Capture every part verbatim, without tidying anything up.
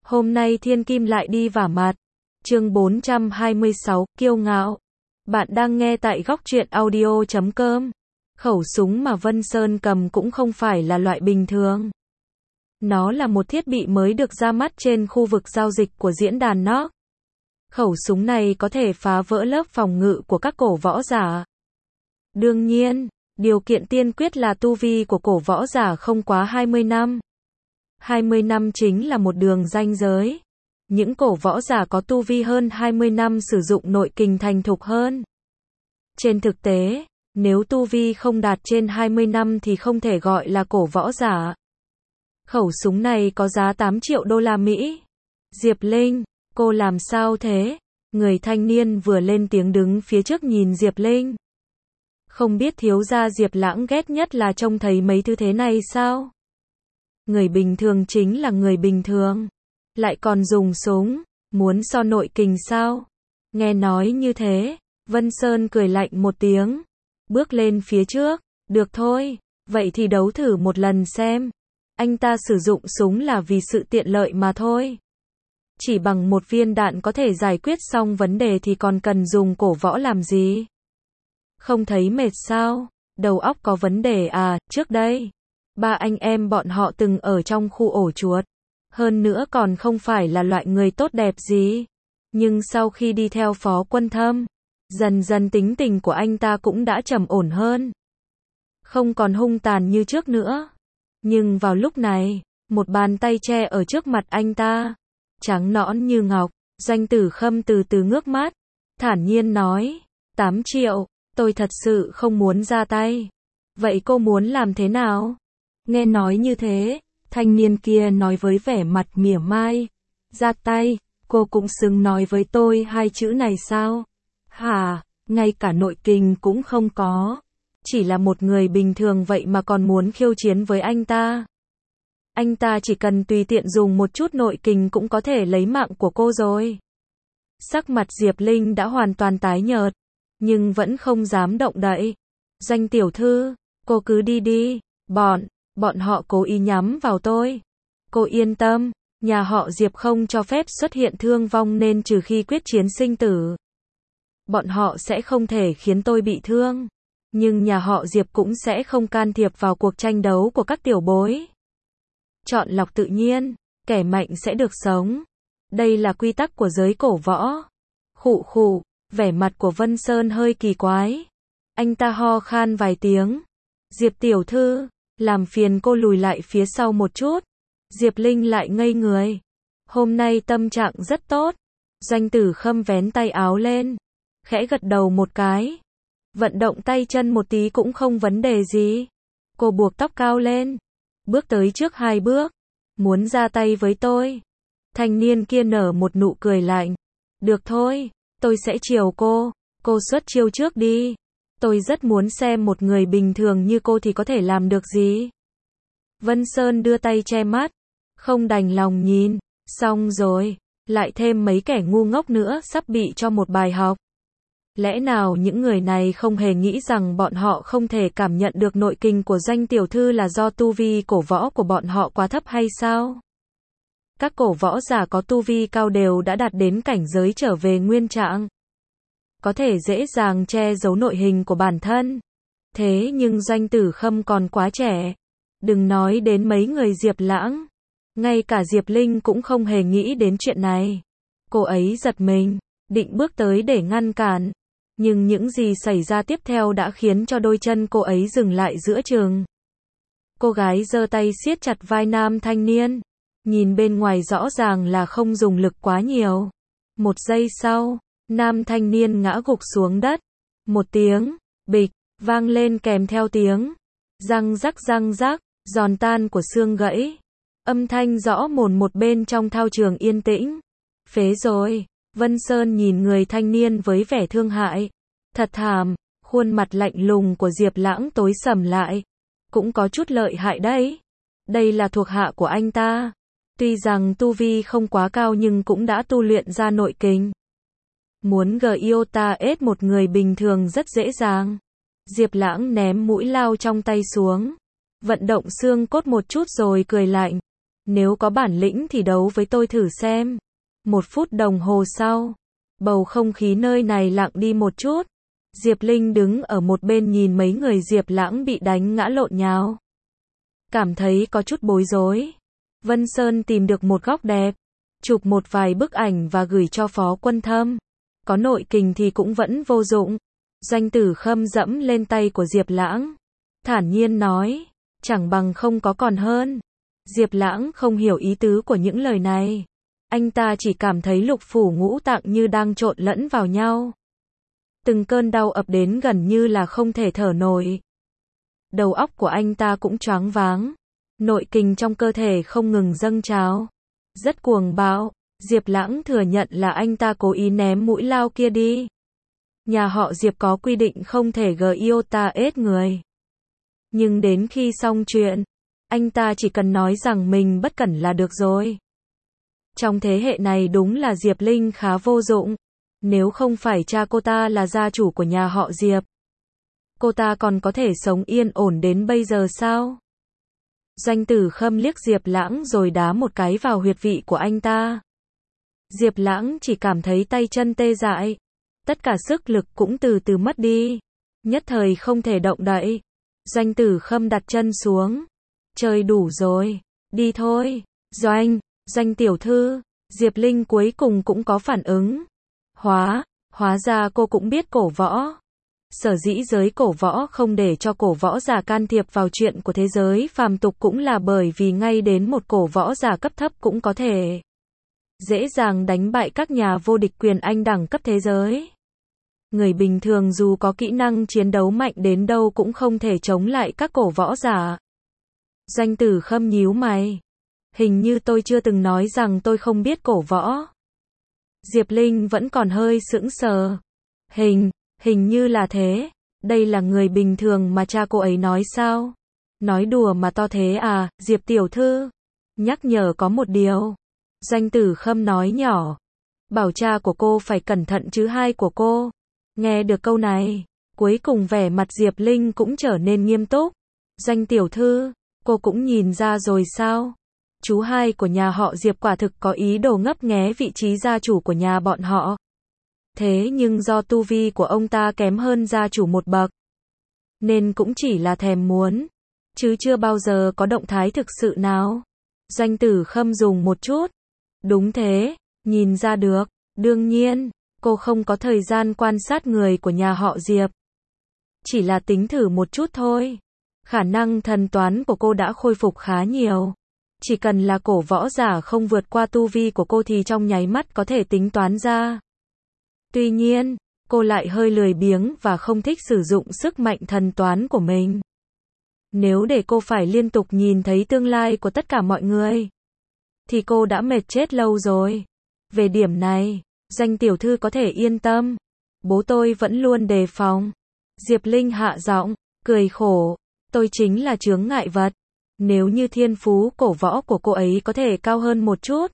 Hôm nay thiên kim lại đi vả mặt. Chương bốn trăm hai mươi sáu, kiêu ngạo. Bạn đang nghe tại góc truyện audio chấm com. Khẩu súng mà Vân Sơn cầm cũng không phải là loại bình thường. Nó là một thiết bị mới được ra mắt trên khu vực giao dịch của diễn đàn nó. Khẩu súng này có thể phá vỡ lớp phòng ngự của các cổ võ giả. Đương nhiên, điều kiện tiên quyết là tu vi của cổ võ giả không quá hai mươi năm. hai mươi năm chính là một đường ranh giới. Những cổ võ giả có tu vi hơn hai mươi năm sử dụng nội kình thành thục hơn. Trên thực tế, nếu tu vi không đạt trên hai mươi năm thì không thể gọi là cổ võ giả. Khẩu súng này có giá tám triệu đô la Mỹ. Diệp Linh, cô làm sao thế? Người thanh niên vừa lên tiếng đứng phía trước nhìn Diệp Linh. Không biết thiếu gia Diệp Lãng ghét nhất là trông thấy mấy thứ thế này sao? Người bình thường chính là người bình thường. Lại còn dùng súng, muốn so nội kình sao? Nghe nói như thế, Vân Sơn cười lạnh một tiếng. Bước lên phía trước, được thôi, vậy thì đấu thử một lần xem. Anh ta sử dụng súng là vì sự tiện lợi mà thôi. Chỉ bằng một viên đạn có thể giải quyết xong vấn đề thì còn cần dùng cổ võ làm gì? Không thấy mệt sao? Đầu óc có vấn đề à? Trước đây, ba anh em bọn họ từng ở trong khu ổ chuột. Hơn nữa còn không phải là loại người tốt đẹp gì. Nhưng sau khi đi theo Phó Quân Thâm, dần dần tính tình của anh ta cũng đã trầm ổn hơn. Không còn hung tàn như trước nữa. Nhưng vào lúc này, một bàn tay che ở trước mặt anh ta, trắng nõn như ngọc. Doanh Tử Khâm từ từ ngước mắt, thản nhiên nói, tám triệu, tôi thật sự không muốn ra tay. Vậy cô muốn làm thế nào? Nghe nói như thế, thanh niên kia nói với vẻ mặt mỉa mai, ra tay, cô cũng xứng nói với tôi hai chữ này sao? Hả, ngay cả nội kình cũng không có. Chỉ là một người bình thường vậy mà còn muốn khiêu chiến với anh ta. Anh ta chỉ cần tùy tiện dùng một chút nội kình cũng có thể lấy mạng của cô rồi. Sắc mặt Diệp Linh đã hoàn toàn tái nhợt, nhưng vẫn không dám động đậy. Doanh tiểu thư, cô cứ đi đi, bọn, bọn họ cố ý nhắm vào tôi. Cô yên tâm, nhà họ Diệp không cho phép xuất hiện thương vong nên trừ khi quyết chiến sinh tử. Bọn họ sẽ không thể khiến tôi bị thương. Nhưng nhà họ Diệp cũng sẽ không can thiệp vào cuộc tranh đấu của các tiểu bối. Chọn lọc tự nhiên, kẻ mạnh sẽ được sống. Đây là quy tắc của giới cổ võ. Khụ khụ, vẻ mặt của Vân Sơn hơi kỳ quái. Anh ta ho khan vài tiếng. Diệp tiểu thư, làm phiền cô lùi lại phía sau một chút. Diệp Linh lại ngây người. Hôm nay tâm trạng rất tốt. Doanh Tử Khâm vén tay áo lên, khẽ gật đầu một cái. Vận động tay chân một tí cũng không vấn đề gì. Cô buộc tóc cao lên, bước tới trước hai bước. Muốn ra tay với tôi? Thanh niên kia nở một nụ cười lạnh. Được thôi, tôi sẽ chiều cô. Cô xuất chiêu trước đi. Tôi rất muốn xem một người bình thường như cô thì có thể làm được gì. Vân Sơn đưa tay che mắt, không đành lòng nhìn. Xong rồi, lại thêm mấy kẻ ngu ngốc nữa sắp bị cho một bài học. Lẽ nào những người này không hề nghĩ rằng bọn họ không thể cảm nhận được nội kình của Doanh tiểu thư là do tu vi cổ võ của bọn họ quá thấp hay sao? Các cổ võ giả có tu vi cao đều đã đạt đến cảnh giới trở về nguyên trạng. Có thể dễ dàng che giấu nội hình của bản thân. Thế nhưng Doanh Tử Khâm còn quá trẻ. Đừng nói đến mấy người Diệp Lãng. Ngay cả Diệp Linh cũng không hề nghĩ đến chuyện này. Cô ấy giật mình, định bước tới để ngăn cản. Nhưng những gì xảy ra tiếp theo đã khiến cho đôi chân cô ấy dừng lại giữa chừng. Cô gái giơ tay siết chặt vai nam thanh niên. Nhìn bên ngoài rõ ràng là không dùng lực quá nhiều. Một giây sau, nam thanh niên ngã gục xuống đất. Một tiếng, bịch, vang lên kèm theo tiếng. Răng rắc răng rắc, giòn tan của xương gãy. Âm thanh rõ mồn một bên trong thao trường yên tĩnh. Phế rồi. Vân Sơn nhìn người thanh niên với vẻ thương hại. Thật thảm, khuôn mặt lạnh lùng của Diệp Lãng tối sầm lại. Cũng có chút lợi hại đấy. Đây là thuộc hạ của anh ta. Tuy rằng tu vi không quá cao nhưng cũng đã tu luyện ra nội kình. Muốn giota ết một người bình thường rất dễ dàng. Diệp Lãng ném mũi lao trong tay xuống. Vận động xương cốt một chút rồi cười lạnh. Nếu có bản lĩnh thì đấu với tôi thử xem. Một phút đồng hồ sau, bầu không khí nơi này lặng đi một chút. Diệp Linh đứng ở một bên nhìn mấy người Diệp Lãng bị đánh ngã lộn nhào. Cảm thấy có chút bối rối. Vân Sơn tìm được một góc đẹp, chụp một vài bức ảnh và gửi cho Phó Quân Thâm. Có nội kình thì cũng vẫn vô dụng. Doanh Tử Khâm dẫm lên tay của Diệp Lãng, thản nhiên nói, chẳng bằng không có còn hơn. Diệp Lãng không hiểu ý tứ của những lời này. Anh ta chỉ cảm thấy lục phủ ngũ tạng như đang trộn lẫn vào nhau. Từng cơn đau ập đến gần như là không thể thở nổi. Đầu óc của anh ta cũng choáng váng. Nội kình trong cơ thể không ngừng dâng trào. Rất cuồng bạo. Diệp Lãng thừa nhận là anh ta cố ý ném mũi lao kia đi. Nhà họ Diệp có quy định không thể gây iota ết người. Nhưng đến khi xong chuyện, anh ta chỉ cần nói rằng mình bất cẩn là được rồi. Trong thế hệ này đúng là Diệp Linh khá vô dụng. Nếu không phải cha cô ta là gia chủ của nhà họ Diệp, cô ta còn có thể sống yên ổn đến bây giờ sao? Doanh Tử Khâm liếc Diệp Lãng rồi đá một cái vào huyệt vị của anh ta. Diệp Lãng chỉ cảm thấy tay chân tê dại. Tất cả sức lực cũng từ từ mất đi. Nhất thời không thể động đậy. Doanh Tử Khâm đặt chân xuống. Chơi đủ rồi. Đi thôi. Doanh, Doanh tiểu thư. Diệp Linh cuối cùng cũng có phản ứng. Hóa, hóa ra cô cũng biết cổ võ. Sở dĩ giới cổ võ không để cho cổ võ giả can thiệp vào chuyện của thế giới phàm tục cũng là bởi vì ngay đến một cổ võ giả cấp thấp cũng có thể dễ dàng đánh bại các nhà vô địch quyền anh đẳng cấp thế giới. Người bình thường dù có kỹ năng chiến đấu mạnh đến đâu cũng không thể chống lại các cổ võ giả. Doanh Tử Khâm nhíu mày. Hình như tôi chưa từng nói rằng tôi không biết cổ võ. Diệp Linh vẫn còn hơi sững sờ. Hình, hình như là thế. Đây là người bình thường mà cha cô ấy nói sao? Nói đùa mà to thế à, Diệp tiểu thư. Nhắc nhở có một điều. Doanh Tử Khâm nói nhỏ. Bảo cha của cô phải cẩn thận chứ hai của cô. Nghe được câu này, cuối cùng vẻ mặt Diệp Linh cũng trở nên nghiêm túc. Doanh tiểu thư, cô cũng nhìn ra rồi sao? Chú hai của nhà họ Diệp quả thực có ý đồ ngấp nghé vị trí gia chủ của nhà bọn họ. Thế nhưng do tu vi của ông ta kém hơn gia chủ một bậc, nên cũng chỉ là thèm muốn, chứ chưa bao giờ có động thái thực sự nào. Doanh Tử Khâm dùng một chút. Đúng thế, nhìn ra được. Đương nhiên, cô không có thời gian quan sát người của nhà họ Diệp. Chỉ là tính thử một chút thôi. Khả năng thần toán của cô đã khôi phục khá nhiều. Chỉ cần là cổ võ giả không vượt qua tu vi của cô thì trong nháy mắt có thể tính toán ra. Tuy nhiên, cô lại hơi lười biếng và không thích sử dụng sức mạnh thần toán của mình. Nếu để cô phải liên tục nhìn thấy tương lai của tất cả mọi người, thì cô đã mệt chết lâu rồi. Về điểm này, Doanh tiểu thư có thể yên tâm. Bố tôi vẫn luôn đề phòng. Diệp Linh hạ giọng, cười khổ. Tôi chính là chướng ngại vật. Nếu như thiên phú cổ võ của cô ấy có thể cao hơn một chút,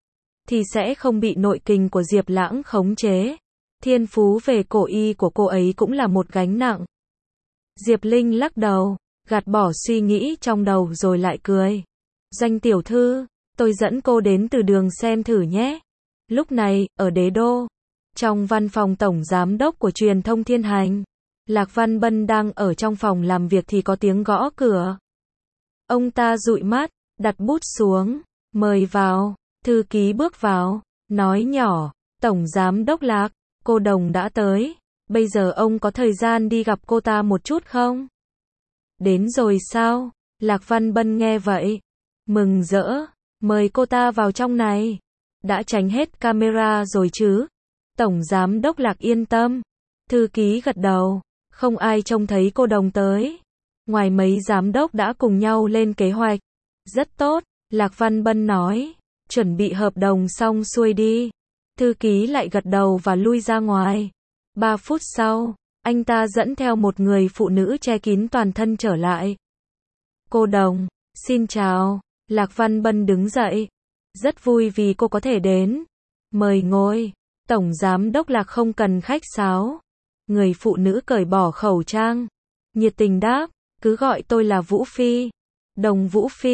thì sẽ không bị nội kình của Diệp Lãng khống chế. Thiên phú về cổ y của cô ấy cũng là một gánh nặng. Diệp Linh lắc đầu, gạt bỏ suy nghĩ trong đầu rồi lại cười. Doanh tiểu thư, tôi dẫn cô đến từ đường xem thử nhé. Lúc này, ở Đế Đô, trong văn phòng tổng giám đốc của truyền thông Thiên Hành, Lạc Văn Bân đang ở trong phòng làm việc thì có tiếng gõ cửa. Ông ta dụi mắt, đặt bút xuống, mời vào. Thư ký bước vào, nói nhỏ, tổng giám đốc Lạc, cô Đồng đã tới. Bây giờ ông có thời gian đi gặp cô ta một chút không? Đến rồi sao? Lạc Văn Bân nghe vậy, mừng rỡ, mời cô ta vào trong này. Đã tránh hết camera rồi chứ? Tổng giám đốc Lạc yên tâm. Thư ký gật đầu, không ai trông thấy cô Đồng tới. Ngoài mấy giám đốc đã cùng nhau lên kế hoạch. Rất tốt, Lạc Văn Bân nói, chuẩn bị hợp đồng xong xuôi đi. Thư ký lại gật đầu và lui ra ngoài. Ba phút sau, anh ta dẫn theo một người phụ nữ che kín toàn thân trở lại. Cô Đồng, xin chào. Lạc Văn Bân đứng dậy. Rất vui vì cô có thể đến. Mời ngồi. Tổng giám đốc Lạc không cần khách sáo. Người phụ nữ cởi bỏ khẩu trang, nhiệt tình đáp, cứ gọi tôi là Vũ Phi. Đồng Vũ Phi.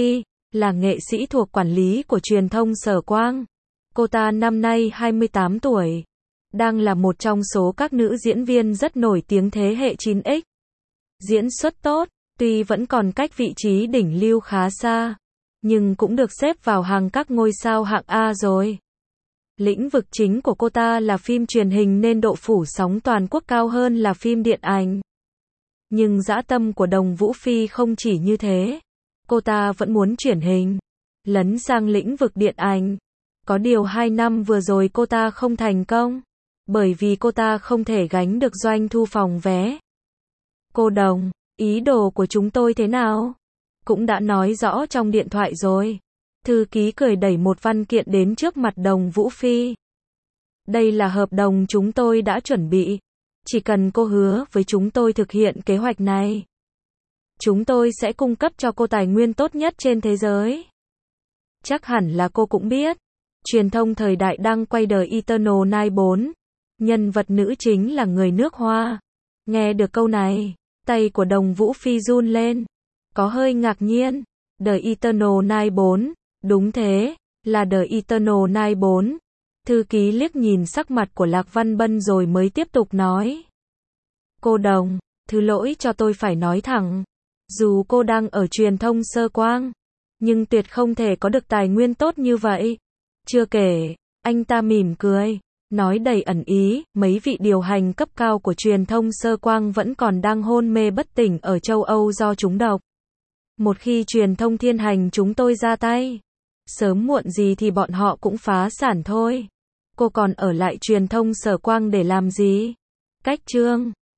là nghệ sĩ thuộc quản lý của truyền thông Sở Quang. Cô ta năm nay hai mươi tám tuổi, đang là một trong số các nữ diễn viên rất nổi tiếng thế hệ chín x. Diễn xuất tốt, tuy vẫn còn cách vị trí đỉnh lưu khá xa, nhưng cũng được xếp vào hàng các ngôi sao hạng A rồi. Lĩnh vực chính của cô ta là phim truyền hình nên độ phủ sóng toàn quốc cao hơn là phim điện ảnh. Nhưng dã tâm của Đồng Vũ Phi không chỉ như thế. Cô ta vẫn muốn chuyển hình, lấn sang lĩnh vực điện ảnh. Có điều hai năm vừa rồi cô ta không thành công, bởi vì cô ta không thể gánh được doanh thu phòng vé. Cô Đồng, ý đồ của chúng tôi thế nào? Cũng đã nói rõ trong điện thoại rồi. Thư ký cười đẩy một văn kiện đến trước mặt Đồng Vũ Phi. Đây là hợp đồng chúng tôi đã chuẩn bị. Chỉ cần cô hứa với chúng tôi thực hiện kế hoạch này, chúng tôi sẽ cung cấp cho cô tài nguyên tốt nhất trên thế giới. Chắc hẳn là cô cũng biết, truyền thông thời đại đang quay The Eternal Night bốn. Nhân vật nữ chính là người nước Hoa. Nghe được câu này, tay của Đồng Vũ Phi run lên. Có hơi ngạc nhiên. The Eternal Night bốn. Đúng thế, là The Eternal Night bốn. Thư ký liếc nhìn sắc mặt của Lạc Văn Bân rồi mới tiếp tục nói. Cô Đồng, thứ lỗi cho tôi phải nói thẳng. Dù cô đang ở truyền thông Sơ Quang, nhưng tuyệt không thể có được tài nguyên tốt như vậy. Chưa kể, anh ta mỉm cười, nói đầy ẩn ý, mấy vị điều hành cấp cao của truyền thông Sơ Quang vẫn còn đang hôn mê bất tỉnh ở châu Âu do trúng độc. Một khi truyền thông Thiên Hành chúng tôi ra tay, sớm muộn gì thì bọn họ cũng phá sản thôi. Cô còn ở lại truyền thông Sở Quang để làm gì? Cách chương